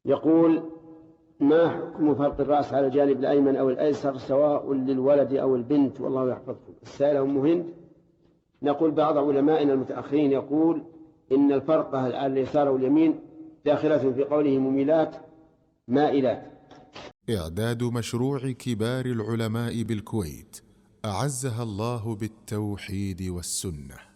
يقول: ما حكم فرق الرأس على الجانب الأيمن أو الأيسر سواء للولد أو البنت والله يحفظكم؟ السائلة أم هند. نقول: بعض علمائنا المتأخرين يقول إن الفرق على اليسار واليمين داخلة في قوله مميلات مائلات. إعداد مشروع كبار العلماء بالكويت أعزها الله بالتوحيد والسنة.